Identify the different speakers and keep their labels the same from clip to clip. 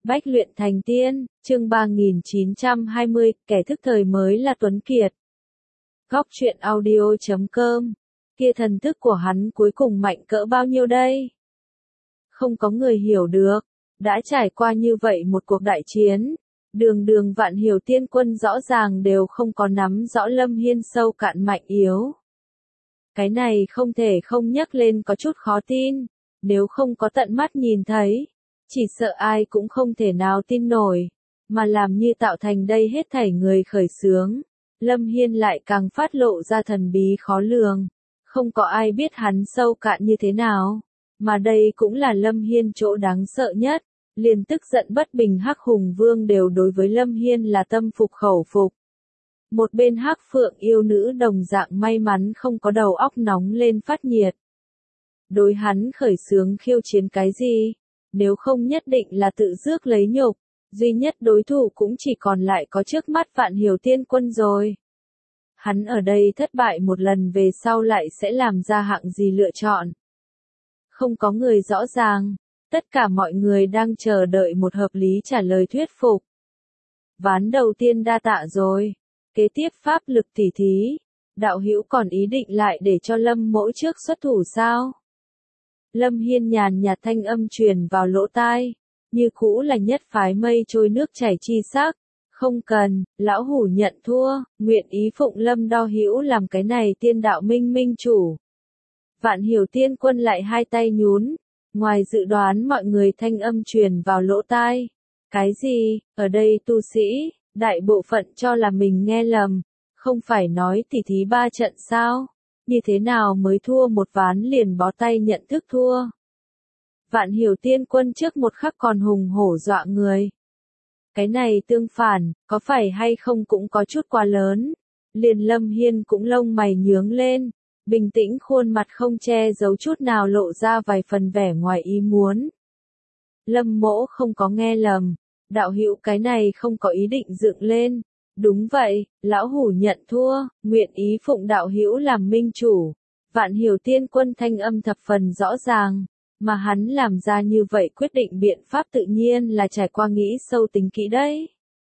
Speaker 1: Bách luyện thành tiên, chương 3920, kẻ thức thời mới là Tuấn Kiệt. Góc truyện audio.com. Kia thần thức của hắn cuối cùng mạnh cỡ bao nhiêu đây? Không có người hiểu được. Đã trải qua như vậy một cuộc đại chiến, đường Vạn Hiểu Tiên Quân rõ ràng đều không có nắm rõ Lâm Hiên sâu cạn mạnh yếu. Cái này không thể không nhắc lên có chút khó tin, nếu không có tận mắt nhìn thấy, chỉ sợ ai cũng không thể nào tin nổi, mà làm như tạo thành đây hết thảy người khởi xướng. Lâm Hiên lại càng phát lộ ra thần bí khó lường, không có ai biết hắn sâu cạn như thế nào, mà đây cũng là Lâm Hiên chỗ đáng sợ nhất, liền tức giận bất bình Hắc Hùng Vương đều đối với Lâm Hiên là tâm phục khẩu phục. Một bên Hắc Phượng yêu nữ đồng dạng may mắn không có đầu óc nóng lên phát nhiệt. Đối hắn khởi xướng khiêu chiến cái gì? Nếu không nhất định là tự rước lấy nhục, duy nhất đối thủ cũng chỉ còn lại có trước mắt Vạn Hiểu Tiên Quân rồi. Hắn ở đây thất bại một lần về sau lại sẽ làm ra hạng gì lựa chọn? Không có người rõ ràng, tất cả mọi người đang chờ đợi một hợp lý trả lời thuyết phục. Ván đầu tiên đa tạ rồi, kế tiếp pháp lực tỉ thí, đạo hữu còn ý định lại để cho Lâm mỗ trước xuất thủ sao? Lâm Hiên nhàn nhạt thanh âm truyền vào lỗ tai, như cũ là nhất phái mây trôi nước chảy chi sắc, không cần, lão hủ nhận thua, nguyện ý phụng Lâm đo hữu làm cái này tiên đạo minh chủ. Vạn Hiểu Tiên Quân lại hai tay nhún, ngoài dự đoán mọi người thanh âm truyền vào lỗ tai. Cái gì, ở đây tu sĩ, đại bộ phận cho là mình nghe lầm, không phải nói tỉ thí 3 trận sao? Như thế nào mới thua một ván liền bó tay nhận thức thua? Vạn Hiểu Tiên Quân trước một khắc còn hùng hổ dọa người. Cái này tương phản, có phải hay không cũng có chút quá lớn. Liền Lâm Hiên cũng lông mày nhướng lên, bình tĩnh khuôn mặt không che giấu chút nào lộ ra vài phần vẻ ngoài ý muốn. Lâm mỗ không có nghe lầm, đạo hữu cái này không có ý định dựng lên. Đúng vậy, lão hủ nhận thua, nguyện ý phụng đạo hữu làm minh chủ. Vạn Hiểu Tiên Quân thanh âm thập phần rõ ràng, mà hắn làm ra như vậy quyết định biện pháp tự nhiên là trải qua nghĩ sâu tính kỹ đấy.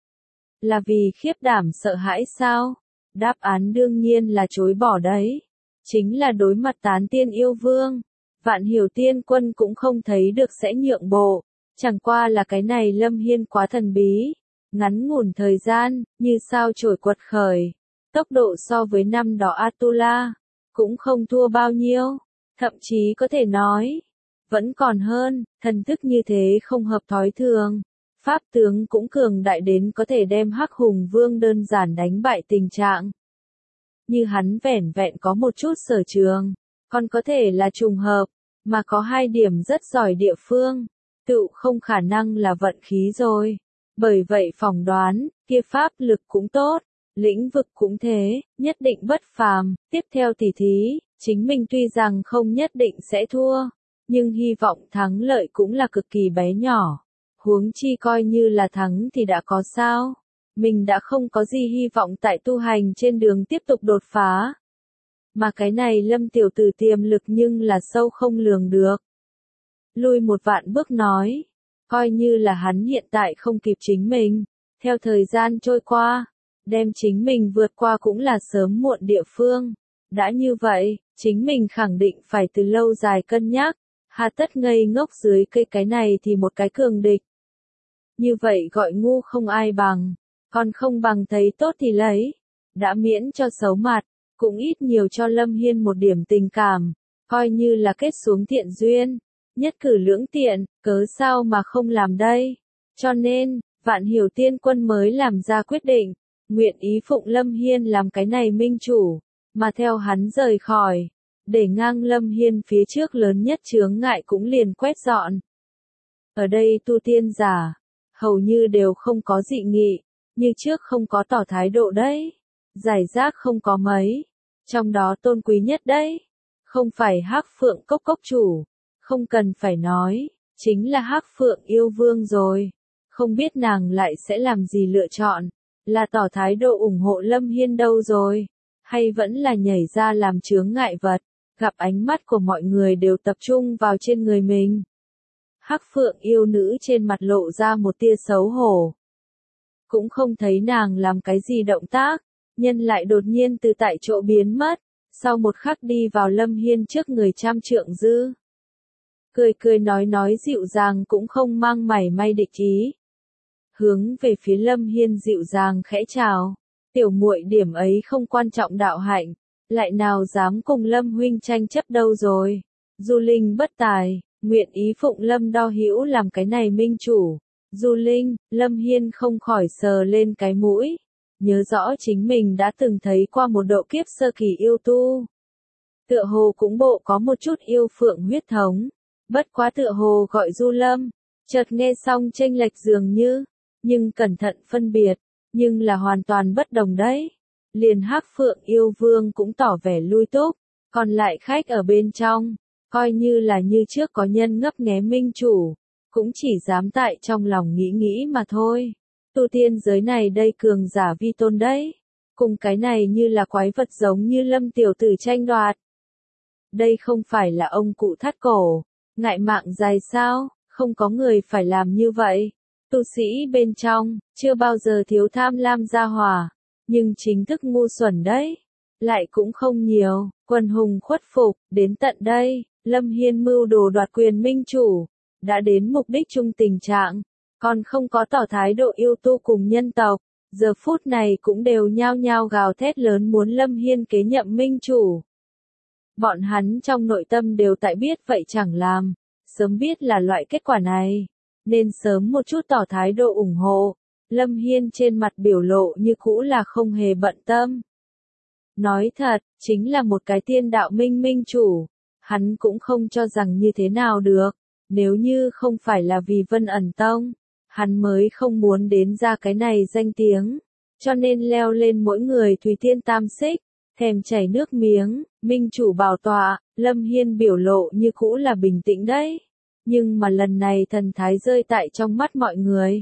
Speaker 1: Là vì khiếp đảm sợ hãi sao? Đáp án đương nhiên là chối bỏ đấy. Chính là đối mặt tán tiên yêu vương. Vạn Hiểu Tiên Quân cũng không thấy được sẽ nhượng bộ, chẳng qua là cái này Lâm Hiên quá thần bí. Ngắn ngủn thời gian, như sao chổi quật khởi, tốc độ so với năm đó Atula, cũng không thua bao nhiêu, thậm chí có thể nói, vẫn còn hơn, thần thức như thế không hợp thói thường, pháp tướng cũng cường đại đến có thể đem Hắc Hùng Vương đơn giản đánh bại tình trạng. Như hắn vẻn vẹn có một chút sở trường, còn có thể là trùng hợp, mà có hai điểm rất giỏi địa phương, tự không khả năng là vận khí rồi. Bởi vậy phỏng đoán, kia pháp lực cũng tốt, lĩnh vực cũng thế, nhất định bất phàm. Tiếp theo tỉ thí, chính mình tuy rằng không nhất định sẽ thua, nhưng hy vọng thắng lợi cũng là cực kỳ bé nhỏ. Huống chi coi như là thắng thì đã có sao? Mình đã không có gì hy vọng tại tu hành trên đường tiếp tục đột phá. Mà cái này Lâm tiểu tử tiềm lực nhưng là sâu không lường được. Lui một vạn bước nói. Coi như là hắn hiện tại không kịp chính mình, theo thời gian trôi qua, đem chính mình vượt qua cũng là sớm muộn địa phương. Đã như vậy, chính mình khẳng định phải từ lâu dài cân nhắc, hà tất ngây ngốc dưới cây cái này thì một cái cường địch. Như vậy gọi ngu không ai bằng, còn không bằng thấy tốt thì lấy, đã miễn cho xấu mặt, cũng ít nhiều cho Lâm Hiên một điểm tình cảm, coi như là kết xuống thiện duyên. Nhất cử lưỡng tiện, cớ sao mà không làm đây? Cho nên, Vạn Hiểu Tiên Quân mới làm ra quyết định, nguyện ý phụng Lâm Hiên làm cái này minh chủ, mà theo hắn rời khỏi, để ngang Lâm Hiên phía trước lớn nhất chướng ngại cũng liền quét dọn. Ở đây tu tiên giả, hầu như đều không có dị nghị, như trước không có tỏ thái độ đấy, giải rác không có mấy, trong đó tôn quý nhất đấy, không phải Hắc Phượng Cốc chủ. Không cần phải nói, chính là Hắc Phượng yêu vương rồi. Không biết nàng lại sẽ làm gì lựa chọn, là tỏ thái độ ủng hộ Lâm Hiên đâu rồi, hay vẫn là nhảy ra làm chướng ngại vật, gặp ánh mắt của mọi người đều tập trung vào trên người mình. Hắc Phượng yêu nữ trên mặt lộ ra một tia xấu hổ. Cũng không thấy nàng làm cái gì động tác, nhân lại đột nhiên từ tại chỗ biến mất, sau một khắc đi vào Lâm Hiên trước người trăm trượng dư. Cười cười nói dịu dàng cũng không mang mảy may địch ý. Hướng về phía Lâm Hiên dịu dàng khẽ chào, tiểu muội điểm ấy không quan trọng đạo hạnh, lại nào dám cùng Lâm huynh tranh chấp đâu rồi. Du Linh bất tài, nguyện ý phụng Lâm đo hữu làm cái này minh chủ. Du Linh, Lâm Hiên không khỏi sờ lên cái mũi, nhớ rõ chính mình đã từng thấy qua một độ kiếp sơ kỳ yêu tu. Tựa hồ cũng bộ có một chút yêu phượng huyết thống, bất quá tựa hồ gọi Du Lâm, chợt nghe xong chênh lệch dường như, nhưng cẩn thận phân biệt, nhưng là hoàn toàn bất đồng đấy. Liền Hắc Phượng yêu vương cũng tỏ vẻ lui túc, còn lại khách ở bên trong, coi như là như trước có nhân ngấp nghé minh chủ, cũng chỉ dám tại trong lòng nghĩ nghĩ mà thôi. Tu tiên giới này đây cường giả vi tôn đấy, cùng cái này như là quái vật giống như Lâm tiểu tử tranh đoạt. Đây không phải là ông cụ thắt cổ, ngại mạng dài sao, không có người phải làm như vậy. Tu sĩ bên trong, chưa bao giờ thiếu tham lam gia hỏa, nhưng chính thức ngu xuẩn đấy, lại cũng không nhiều, quần hùng khuất phục, đến tận đây, Lâm Hiên mưu đồ đoạt quyền minh chủ, đã đến mục đích chung tình trạng, còn không có tỏ thái độ yêu tu cùng nhân tộc, giờ phút này cũng đều nhao nhao gào thét lớn muốn Lâm Hiên kế nhậm minh chủ. Bọn hắn trong nội tâm đều tại biết vậy chẳng làm, sớm biết là loại kết quả này, nên sớm một chút tỏ thái độ ủng hộ. Lâm Hiên trên mặt biểu lộ như cũ là không hề bận tâm. Nói thật, chính là một cái tiên đạo minh chủ, hắn cũng không cho rằng như thế nào được, nếu như không phải là vì Vân ẩn tông, hắn mới không muốn đến ra cái này danh tiếng, cho nên leo lên mỗi người Thủy Tiên Tam Xích, thèm chảy nước miếng, minh chủ bảo tọa, Lâm Hiên biểu lộ như cũ là bình tĩnh đấy, nhưng mà lần này thần thái rơi tại trong mắt mọi người,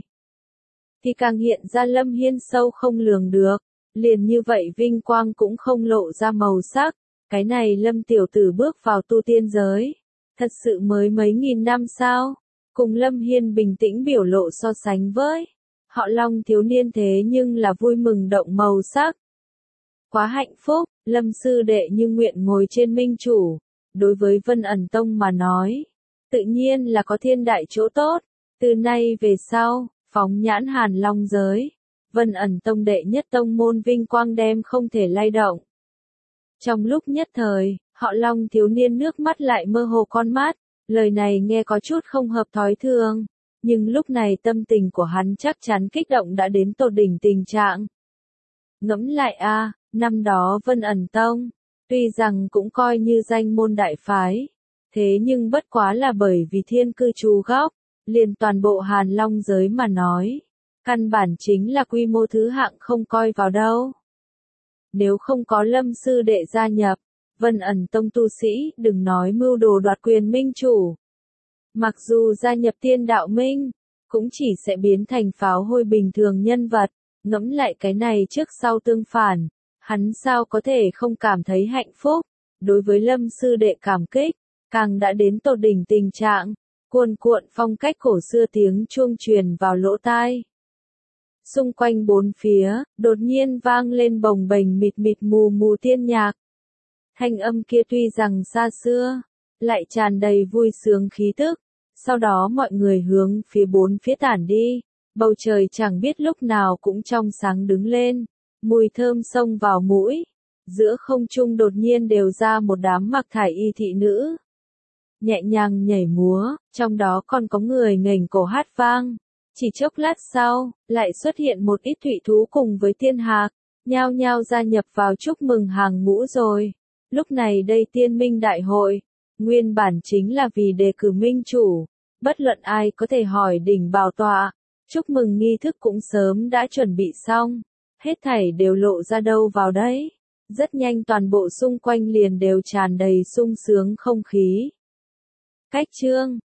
Speaker 1: thì càng hiện ra Lâm Hiên sâu không lường được, liền như vậy vinh quang cũng không lộ ra màu sắc, cái này Lâm tiểu tử bước vào tu tiên giới, thật sự mới mấy nghìn năm sao, cùng Lâm Hiên bình tĩnh biểu lộ so sánh với, họ Long thiếu niên thế nhưng là vui mừng động màu sắc. Quá hạnh phúc, Lâm sư đệ như nguyện ngồi trên minh chủ, đối với Vân ẩn tông mà nói, tự nhiên là có thiên đại chỗ tốt, từ nay về sau, phóng nhãn Hàn Long giới, Vân ẩn tông đệ nhất tông môn vinh quang đem không thể lay động. Trong lúc nhất thời, họ Long thiếu niên nước mắt lại mơ hồ con mắt, lời này nghe có chút không hợp thói thường, nhưng lúc này tâm tình của hắn chắc chắn kích động đã đến tột đỉnh tình trạng. Ngẫm lại a, năm đó Vân ẩn tông, tuy rằng cũng coi như danh môn đại phái, thế nhưng bất quá là bởi vì thiên cư trú góc, liền toàn bộ Hàn Long giới mà nói, căn bản chính là quy mô thứ hạng không coi vào đâu. Nếu không có Lâm sư đệ gia nhập, Vân ẩn tông tu sĩ đừng nói mưu đồ đoạt quyền minh chủ. Mặc dù gia nhập tiên đạo minh, cũng chỉ sẽ biến thành pháo hôi bình thường nhân vật, ngẫm lại cái này trước sau tương phản, hắn sao có thể không cảm thấy hạnh phúc, đối với Lâm sư đệ cảm kích, càng đã đến tột đỉnh tình trạng, cuồn cuộn phong cách cổ xưa tiếng chuông truyền vào lỗ tai. Xung quanh bốn phía, đột nhiên vang lên bồng bềnh mịt mịt mù mù tiên nhạc. Thanh âm kia tuy rằng xa xưa, lại tràn đầy vui sướng khí tức. Sau đó mọi người hướng phía bốn phía tản đi, bầu trời chẳng biết lúc nào cũng trong sáng đứng lên, mùi thơm xông vào mũi. Giữa không trung đột nhiên đều ra một đám mặc thải y thị nữ. Nhẹ nhàng nhảy múa, trong đó còn có người nghềnh cổ hát vang. Chỉ chốc lát sau, lại xuất hiện một ít thủy thú cùng với tiên hạc, nhao nhao gia nhập vào chúc mừng hàng ngũ rồi. Lúc này đây tiên minh đại hội, nguyên bản chính là vì đề cử minh chủ, bất luận ai có thể hỏi đỉnh bảo tọa, chúc mừng nghi thức cũng sớm đã chuẩn bị xong, hết thảy đều lộ ra đâu vào đấy. Rất nhanh toàn bộ xung quanh liền đều tràn đầy sung sướng không khí. Cách chương